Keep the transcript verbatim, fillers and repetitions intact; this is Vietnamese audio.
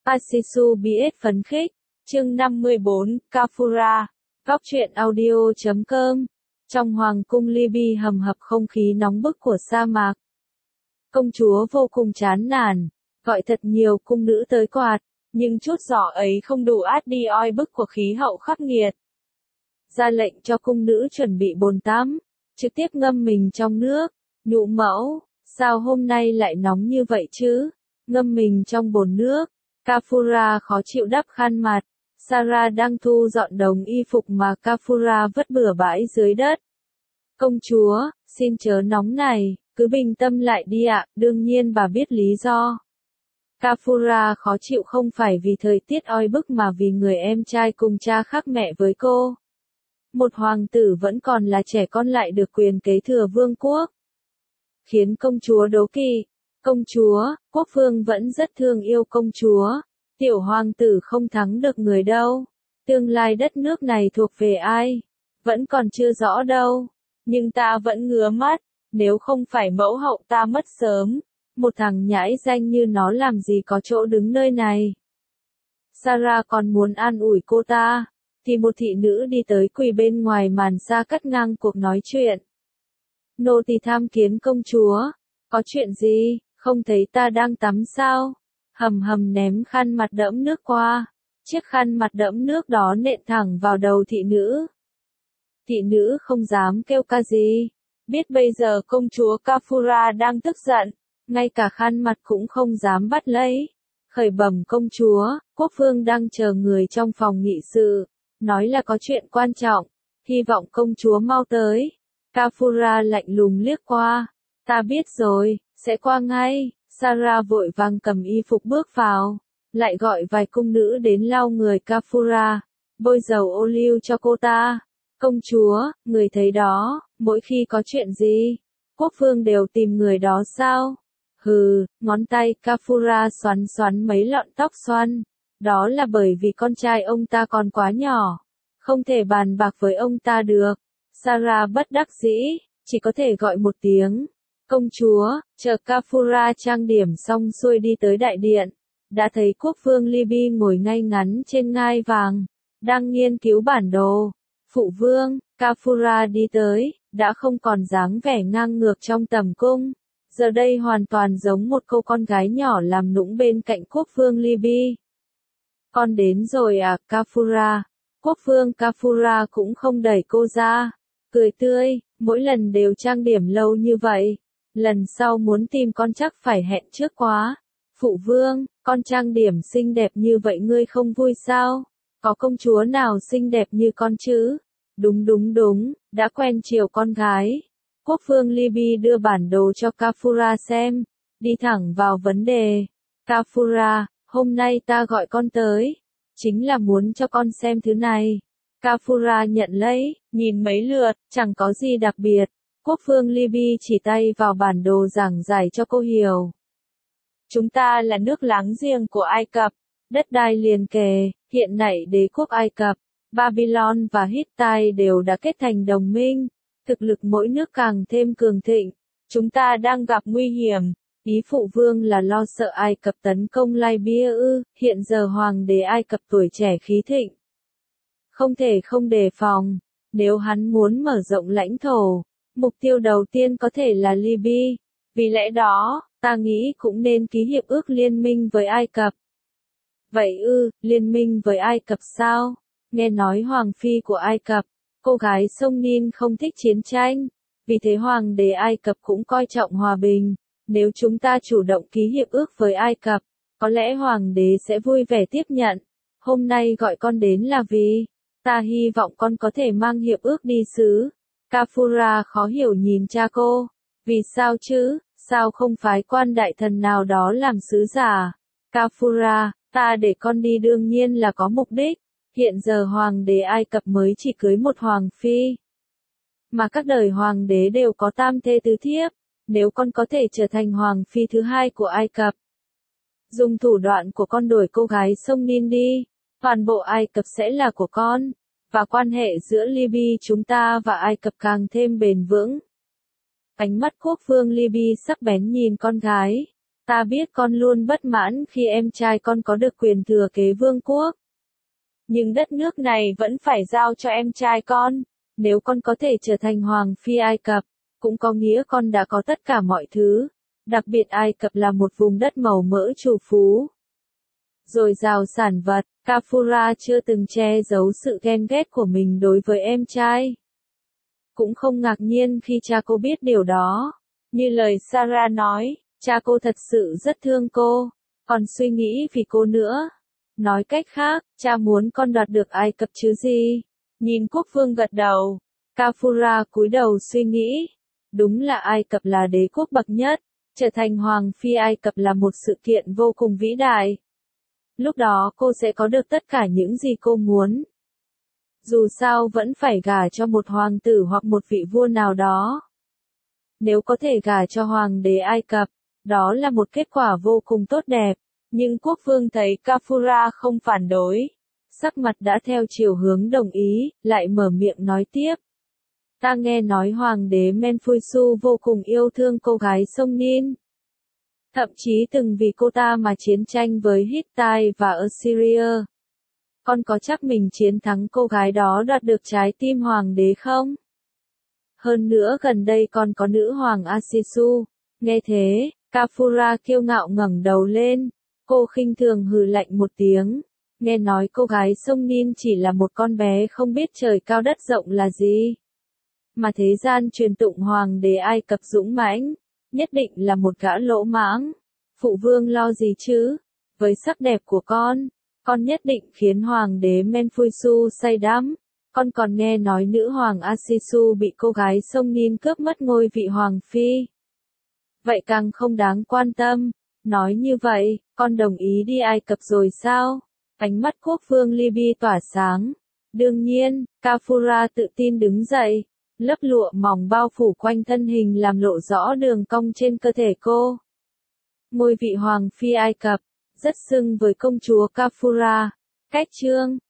Asisu bê ét phấn khích, chương năm mươi bốn, Kafura, góc truyện audio chấm com. Trong hoàng cung Libby hầm hập không khí nóng bức của sa mạc. Công chúa vô cùng chán nản, gọi thật nhiều cung nữ tới quạt, nhưng chút gió ấy không đủ át đi oi bức của khí hậu khắc nghiệt. Ra lệnh cho cung nữ chuẩn bị bồn tắm, trực tiếp ngâm mình trong nước, nhũ mẫu, sao hôm nay lại nóng như vậy chứ, ngâm mình trong bồn nước. Kafura khó chịu đắp khăn mặt, Sarah đang thu dọn đống y phục mà Kafura vứt bừa bãi dưới đất. Công chúa, xin chớ nóng này, cứ bình tâm lại đi ạ, đương nhiên bà biết lý do. Kafura khó chịu không phải vì thời tiết oi bức mà vì người em trai cùng cha khác mẹ với cô. Một hoàng tử vẫn còn là trẻ con lại được quyền kế thừa vương quốc. Khiến công chúa đố kỵ. Công chúa, quốc vương vẫn rất thương yêu công chúa. Tiểu hoàng tử không thắng được người đâu. Tương lai đất nước này thuộc về ai? Vẫn còn chưa rõ đâu. Nhưng ta vẫn ngứa mắt. Nếu không phải mẫu hậu ta mất sớm. Một thằng nhãi danh như nó làm gì có chỗ đứng nơi này. Sarah còn muốn an ủi cô ta. Thì một thị nữ đi tới quỳ bên ngoài màn xa cắt ngang cuộc nói chuyện. Nô tỳ tham kiến công chúa. Có chuyện gì, không thấy ta đang tắm sao? Hầm hầm ném khăn mặt đẫm nước qua. Chiếc khăn mặt đẫm nước đó nện thẳng vào đầu thị nữ. Thị nữ không dám kêu ca gì. Biết bây giờ công chúa Kafura đang tức giận. Ngay cả khăn mặt cũng không dám bắt lấy. Khởi bẩm công chúa, quốc vương đang chờ người trong phòng nghị sự. Nói là có chuyện quan trọng. Hy vọng công chúa mau tới. Kafura lạnh lùng liếc qua. Ta biết rồi, sẽ qua ngay. Sarah vội vàng cầm y phục bước vào. Lại gọi vài cung nữ đến lau người Kafura. Bôi dầu ô liu cho cô ta. Công chúa, người thấy đó, mỗi khi có chuyện gì, quốc vương đều tìm người đó sao? Hừ, ngón tay Kafura xoắn xoắn mấy lọn tóc xoăn. Đó là bởi vì con trai ông ta còn quá nhỏ. Không thể bàn bạc với ông ta được. Sarah bất đắc dĩ, chỉ có thể gọi một tiếng. Công chúa, chờ Kafura trang điểm xong xuôi đi tới đại điện. Đã thấy quốc vương Libby ngồi ngay ngắn trên ngai vàng. Đang nghiên cứu bản đồ. Phụ vương, Kafura đi tới, đã không còn dáng vẻ ngang ngược trong tầm cung. Giờ đây hoàn toàn giống một cô con gái nhỏ làm nũng bên cạnh quốc vương Libby. Con đến rồi à, Kafura. Quốc vương Kafura cũng không đẩy cô ra. Cười tươi, mỗi lần đều trang điểm lâu như vậy. Lần sau muốn tìm con chắc phải hẹn trước quá. Phụ vương, con trang điểm xinh đẹp như vậy ngươi không vui sao? Có công chúa nào xinh đẹp như con chứ? Đúng đúng đúng, đã quen chiều con gái. Quốc vương Libby đưa bản đồ cho Kafura xem. Đi thẳng vào vấn đề. Kafura, hôm nay ta gọi con tới. Chính là muốn cho con xem thứ này. Kafura nhận lấy, nhìn mấy lượt, chẳng có gì đặc biệt. Quốc vương Libby chỉ tay vào bản đồ giảng giải cho cô hiểu. Chúng ta là nước láng giềng của Ai Cập, đất đai liền kề, hiện nay đế quốc Ai Cập, Babylon và Hittite đều đã kết thành đồng minh. Thực lực mỗi nước càng thêm cường thịnh. Chúng ta đang gặp nguy hiểm. Ý phụ vương là lo sợ Ai Cập tấn công Libya ư, hiện giờ hoàng đế Ai Cập tuổi trẻ khí thịnh. Không thể không đề phòng. Nếu hắn muốn mở rộng lãnh thổ, mục tiêu đầu tiên có thể là Libya. Vì lẽ đó, ta nghĩ cũng nên ký hiệp ước liên minh với Ai Cập. Vậy ư, liên minh với Ai Cập sao? Nghe nói hoàng phi của Ai Cập, cô gái sông Nin không thích chiến tranh. Vì thế hoàng đế Ai Cập cũng coi trọng hòa bình. Nếu chúng ta chủ động ký hiệp ước với Ai Cập, có lẽ hoàng đế sẽ vui vẻ tiếp nhận. Hôm nay gọi con đến là vì, ta hy vọng con có thể mang hiệp ước đi sứ. Kafura khó hiểu nhìn cha cô. Vì sao chứ, sao không phái quan đại thần nào đó làm sứ giả? Kafura, ta để con đi đương nhiên là có mục đích. Hiện giờ hoàng đế Ai Cập mới chỉ cưới một hoàng phi. Mà các đời hoàng đế đều có tam thê tứ thiếp. Nếu con có thể trở thành hoàng phi thứ hai của Ai Cập, dùng thủ đoạn của con đổi cô gái sông Nin đi, toàn bộ Ai Cập sẽ là của con, và quan hệ giữa Libya chúng ta và Ai Cập càng thêm bền vững. Ánh mắt quốc vương Libya sắc bén nhìn con gái. Ta biết con luôn bất mãn khi em trai con có được quyền thừa kế vương quốc. Nhưng đất nước này vẫn phải giao cho em trai con. Nếu con có thể trở thành Hoàng phi Ai Cập, cũng có nghĩa con đã có tất cả mọi thứ. Đặc biệt Ai Cập là một vùng đất màu mỡ trù phú. Dồi dào sản vật, Kafura chưa từng che giấu sự ghen ghét của mình đối với em trai. Cũng không ngạc nhiên khi cha cô biết điều đó. Như lời Sarah nói, cha cô thật sự rất thương cô, còn suy nghĩ vì cô nữa. Nói cách khác, cha muốn con đoạt được Ai Cập chứ gì. Nhìn quốc vương gật đầu, Kafura cúi đầu suy nghĩ. Đúng là Ai Cập là đế quốc bậc nhất, trở thành Hoàng phi Ai Cập là một sự kiện vô cùng vĩ đại. Lúc đó cô sẽ có được tất cả những gì cô muốn. Dù sao vẫn phải gả cho một hoàng tử hoặc một vị vua nào đó. Nếu có thể gả cho hoàng đế Ai Cập, đó là một kết quả vô cùng tốt đẹp. Nhưng quốc vương thấy Kafura không phản đối. Sắc mặt đã theo chiều hướng đồng ý, lại mở miệng nói tiếp. Ta nghe nói hoàng đế Menfuisu vô cùng yêu thương cô gái sông Nin. Thậm chí từng vì cô ta mà chiến tranh với Hittite và Assyria. Con có chắc mình chiến thắng cô gái đó đoạt được trái tim hoàng đế không? Hơn nữa gần đây còn có nữ hoàng Asisu. Nghe thế, Kafura kiêu ngạo ngẩng đầu lên. Cô khinh thường hừ lạnh một tiếng. Nghe nói cô gái sông Nin chỉ là một con bé không biết trời cao đất rộng là gì. Mà thế gian truyền tụng hoàng đế Ai Cập dũng mãnh, nhất định là một gã lỗ mãng. Phụ vương lo gì chứ? Với sắc đẹp của con, con nhất định khiến hoàng đế Menfuisu say đắm. Con còn nghe nói nữ hoàng Asisu bị cô gái sông Nin cướp mất ngôi vị hoàng phi. Vậy càng không đáng quan tâm. Nói như vậy, con đồng ý đi Ai Cập rồi sao? Ánh mắt quốc vương Libya tỏa sáng. Đương nhiên, Kafura tự tin đứng dậy. Lớp lụa mỏng bao phủ quanh thân hình làm lộ rõ đường cong trên cơ thể cô. Ngôi vị hoàng phi Ai Cập, rất xưng với công chúa Kafura. Cách chương